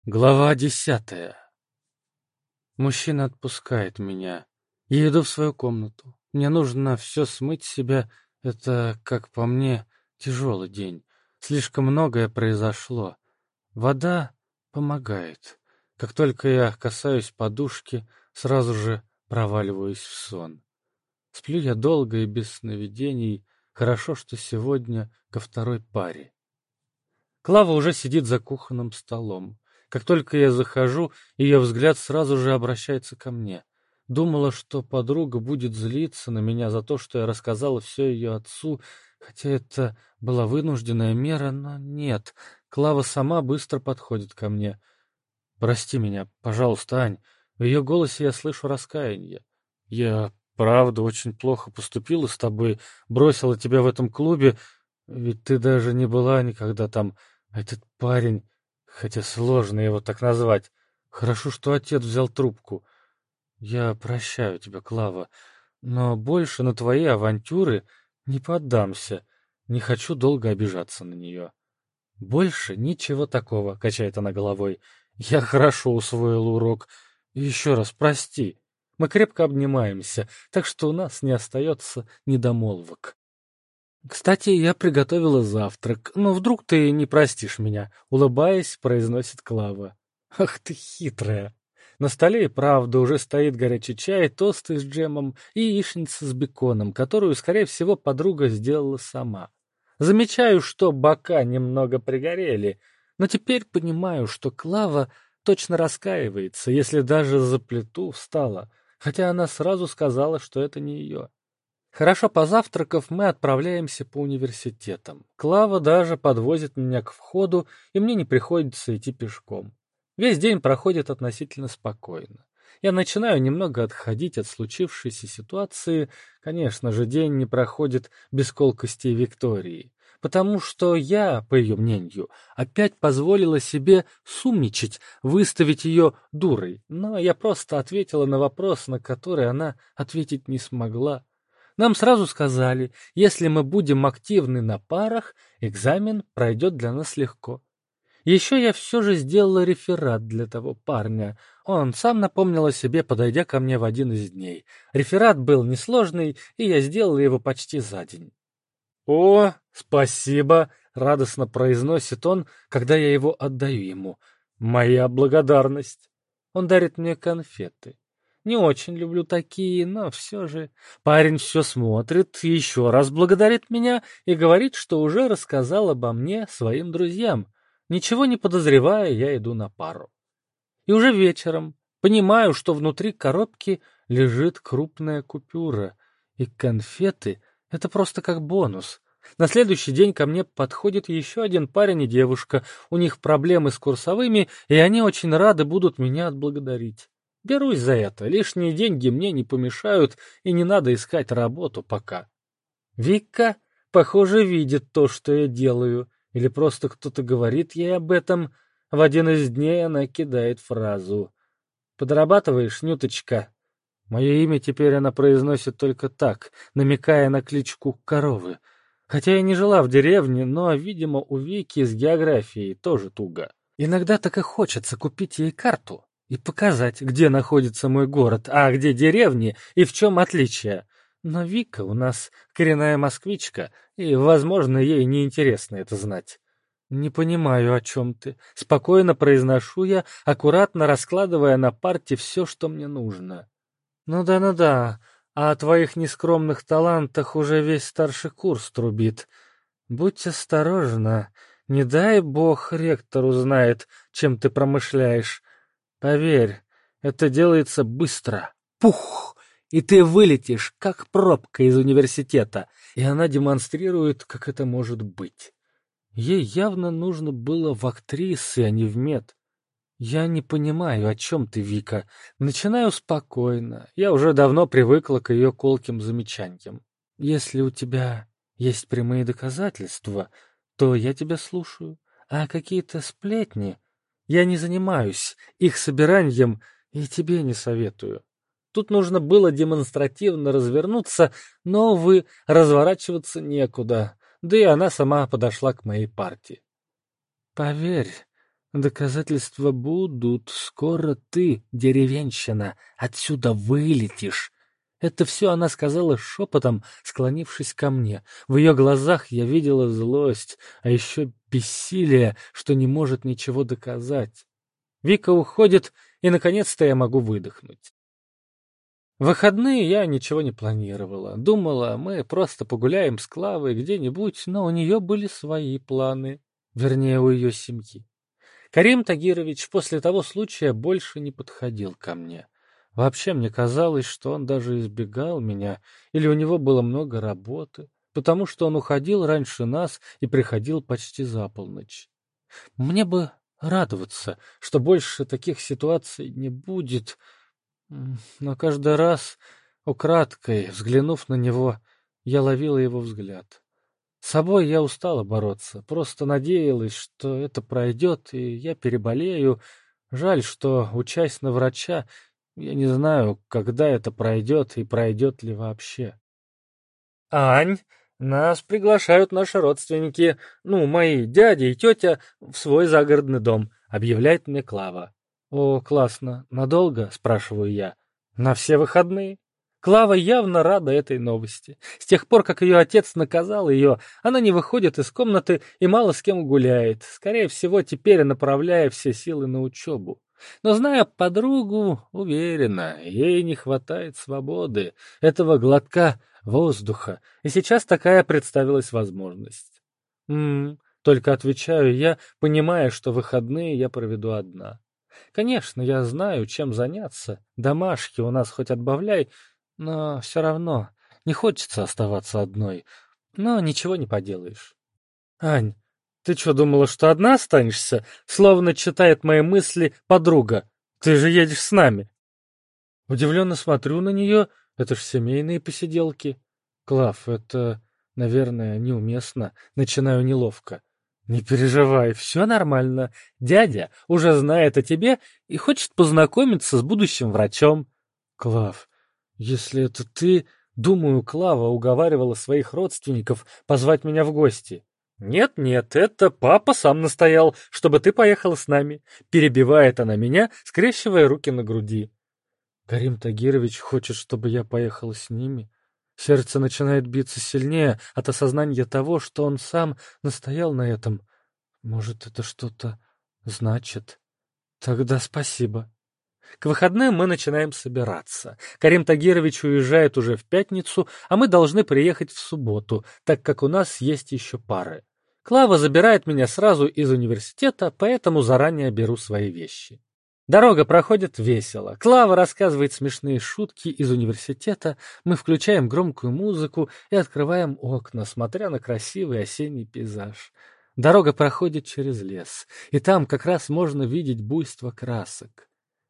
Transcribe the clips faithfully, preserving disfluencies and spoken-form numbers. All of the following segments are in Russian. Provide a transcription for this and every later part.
Глава десятая. Мужчина отпускает меня. Я иду в свою комнату. Мне нужно все смыть с себя. Это, как по мне, тяжелый день. Слишком многое произошло. Вода помогает. Как только я касаюсь подушки, сразу же проваливаюсь в сон. Сплю я долго и без сновидений. Хорошо, что сегодня ко второй паре. Клава уже сидит за кухонным столом. Как только я захожу, ее взгляд сразу же обращается ко мне. Думала, что подруга будет злиться на меня за то, что я рассказала все ее отцу, хотя это была вынужденная мера, но нет. Клава сама быстро подходит ко мне. «Прости меня, пожалуйста, Ань». В ее голосе я слышу раскаяние. «Я, правда, очень плохо поступила с тобой, бросила тебя в этом клубе, ведь ты даже не была никогда там. Этот парень, хотя сложно его так назвать. Хорошо, что отец взял трубку. Я прощаю тебя, Клава, но больше на твои авантюры не поддамся. Не хочу долго обижаться на нее». «Больше ничего такого», — качает она головой. «Я хорошо усвоил урок. И еще раз прости. Мы крепко обнимаемся, так что у нас не остается недомолвок». «Кстати, я приготовила завтрак, но вдруг ты не простишь меня?» — улыбаясь, произносит Клава. «Ах ты хитрая!» На столе и правда уже стоит горячий чай, тосты с джемом и яичница с беконом, которую, скорее всего, подруга сделала сама. Замечаю, что бока немного пригорели, но теперь понимаю, что Клава точно раскаивается, если даже за плиту встала, хотя она сразу сказала, что это не ее. Хорошо позавтракав, мы отправляемся по университетам. Клава даже подвозит меня к входу, и мне не приходится идти пешком. Весь день проходит относительно спокойно. Я начинаю немного отходить от случившейся ситуации. Конечно же, день не проходит без колкостей Виктории, потому что я, по ее мнению, опять позволила себе сумничать, выставить ее дурой, но я просто ответила на вопрос, на который она ответить не смогла. Нам сразу сказали, если мы будем активны на парах, экзамен пройдет для нас легко. Еще я все же сделала реферат для того парня. Он сам напомнил о себе, подойдя ко мне в один из дней. Реферат был несложный, и я сделала его почти за день. «О, спасибо!» — радостно произносит он, когда я его отдаю ему. «Моя благодарность!» Он дарит мне конфеты. Не очень люблю такие, но все же. Парень все смотрит, еще раз благодарит меня и говорит, что уже рассказал обо мне своим друзьям. Ничего не подозревая, я иду на пару. И уже вечером понимаю, что внутри коробки лежит крупная купюра, и конфеты — это просто как бонус. На следующий день ко мне подходит еще один парень и девушка. У них проблемы с курсовыми, и они очень рады будут меня отблагодарить. Берусь за это. Лишние деньги мне не помешают, и не надо искать работу пока. Вика, похоже, видит то, что я делаю, или просто кто-то говорит ей об этом. В один из дней она кидает фразу: «Подрабатываешь, Нюточка?» Мое имя теперь она произносит только так, намекая на кличку коровы. Хотя я не жила в деревне, но, видимо, у Вики с географией тоже туго. Иногда так и хочется купить ей карту и показать, где находится мой город, а где деревни и в чем отличие. Но Вика у нас коренная москвичка, и, возможно, ей неинтересно это знать. «Не понимаю, о чем ты», — спокойно произношу я, аккуратно раскладывая на парте все, что мне нужно. «Ну да, ну да, а о твоих нескромных талантах уже весь старший курс трубит. Будь осторожна, не дай бог ректор узнает, чем ты промышляешь. Поверь, это делается быстро. Пух! И ты вылетишь, как пробка из университета». И она демонстрирует, как это может быть. Ей явно нужно было в актрисы, а не в мед. «Я не понимаю, о чем ты, Вика. Начинаю спокойно. Я уже давно привыкла к ее колким замечаниям. Если у тебя есть прямые доказательства, то я тебя слушаю. А какие-то сплетни? Я не занимаюсь их собиранием и тебе не советую». Тут нужно было демонстративно развернуться, но, увы, разворачиваться некуда. Да и она сама подошла к моей партии. «Поверь, Доказательства будут. Скоро ты, деревенщина, отсюда вылетишь. Это все она сказала шепотом, склонившись ко мне. В ее глазах я видела злость, а еще бессилие, что не может ничего доказать. Вика уходит, и, наконец-то, я могу выдохнуть. В выходные я ничего не планировала. Думала, мы просто погуляем с Клавой где-нибудь, но у нее были свои планы. Вернее, у ее семьи. Карим Тагирович после того случая больше не подходил ко мне. Вообще, мне казалось, что он даже избегал меня, или у него было много работы, потому что он уходил раньше нас и приходил почти за полночь. Мне бы радоваться, что больше таких ситуаций не будет, м, но каждый раз, украдкой взглянув на него, я ловила его взгляд. С собой я устала бороться, просто надеялась, что это пройдет, и я переболею. Жаль, что, учась на врача, я не знаю, когда это пройдет и пройдет ли вообще. «Ань, нас приглашают наши родственники, ну, мои дядя и тетя, в свой загородный дом», — объявляет мне Клава. «О, классно. Надолго?» — спрашиваю я. «На все выходные». Клава явно рада этой новости. С тех пор, как ее отец наказал ее, она не выходит из комнаты и мало с кем гуляет, скорее всего, теперь направляя все силы на учебу. Но, зная подругу, уверена, ей не хватает свободы, этого глотка воздуха, и сейчас такая представилась возможность. «М-м», только отвечаю я, понимая, что выходные я проведу одна. Конечно, я знаю, чем заняться, домашки у нас хоть отбавляй, но все равно не хочется оставаться одной, но ничего не поделаешь. «Ань, ты что, думала, что одна останешься?» Словно читает мои мысли подруга. «Ты же едешь с нами». Удивленно смотрю на нее. Это ж семейные посиделки. Клав, это, наверное, неуместно. Начинаю неловко. Не переживай, все нормально. Дядя уже знает о тебе и хочет познакомиться с будущим врачом. Клав, если это ты... Думаю, Клава уговаривала своих родственников позвать меня в гости. «Нет-нет, это папа сам настоял, чтобы ты поехала с нами», — перебивает она меня, скрещивая руки на груди. Карим Тагирович хочет, чтобы я поехала с ними. Сердце начинает биться сильнее от осознания того, что он сам настоял на этом. Может, это что-то значит? Тогда спасибо. К выходным мы начинаем собираться. Карим Тагирович уезжает уже в пятницу, а мы должны приехать в субботу, так как у нас есть еще пары. Клава забирает меня сразу из университета, поэтому заранее беру свои вещи. Дорога проходит весело. Клава рассказывает смешные шутки из университета, мы включаем громкую музыку и открываем окна, смотря на красивый осенний пейзаж. Дорога проходит через лес, и там как раз можно видеть буйство красок.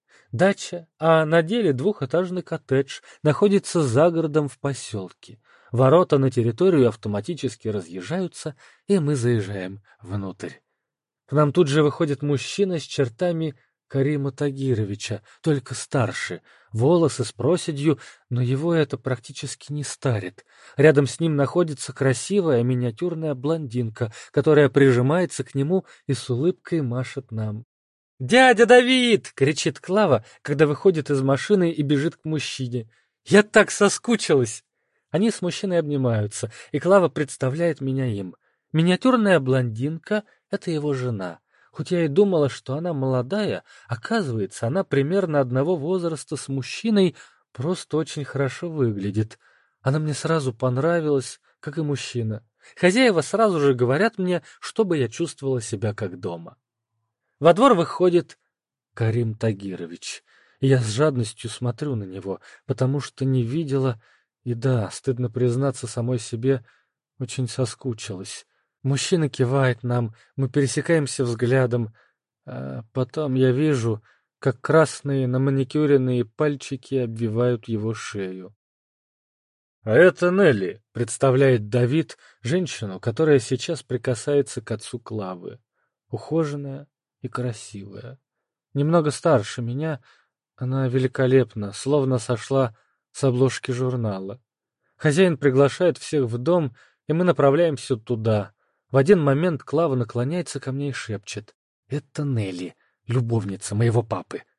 Дача, а на деле двухэтажный коттедж, находится за городом в поселке. Ворота на территорию автоматически разъезжаются, и мы заезжаем внутрь. К нам тут же выходит мужчина с чертами Карима Тагировича, только старше, волосы с проседью, но его это практически не старит. Рядом с ним находится красивая миниатюрная блондинка, которая прижимается к нему и с улыбкой машет нам. «Дядя Давид!» — кричит Клава, когда выходит из машины и бежит к мужчине. «Я так соскучилась!» Они с мужчиной обнимаются, и Клава представляет меня им. Миниатюрная блондинка — это его жена. Хоть я и думала, что она молодая, оказывается, она примерно одного возраста с мужчиной, просто очень хорошо выглядит. Она мне сразу понравилась, как и мужчина. Хозяева сразу же говорят мне, чтобы я чувствовала себя как дома. Во двор выходит Карим Тагирович. И я с жадностью смотрю на него, потому что не видела, и да, стыдно признаться самой себе, очень соскучилась. Мужчина кивает нам, мы пересекаемся взглядом, а потом я вижу, как красные наманикюренные пальчики обвивают его шею. «А это Нелли», — представляет Давид женщину, которая сейчас прикасается к отцу Клавы. Ухоженная и красивая. Немного старше меня, она великолепна, словно сошла с обложки журнала. Хозяин приглашает всех в дом, и мы направляемся туда. В один момент Клава наклоняется ко мне и шепчет. Это Нелли, любовница моего папы.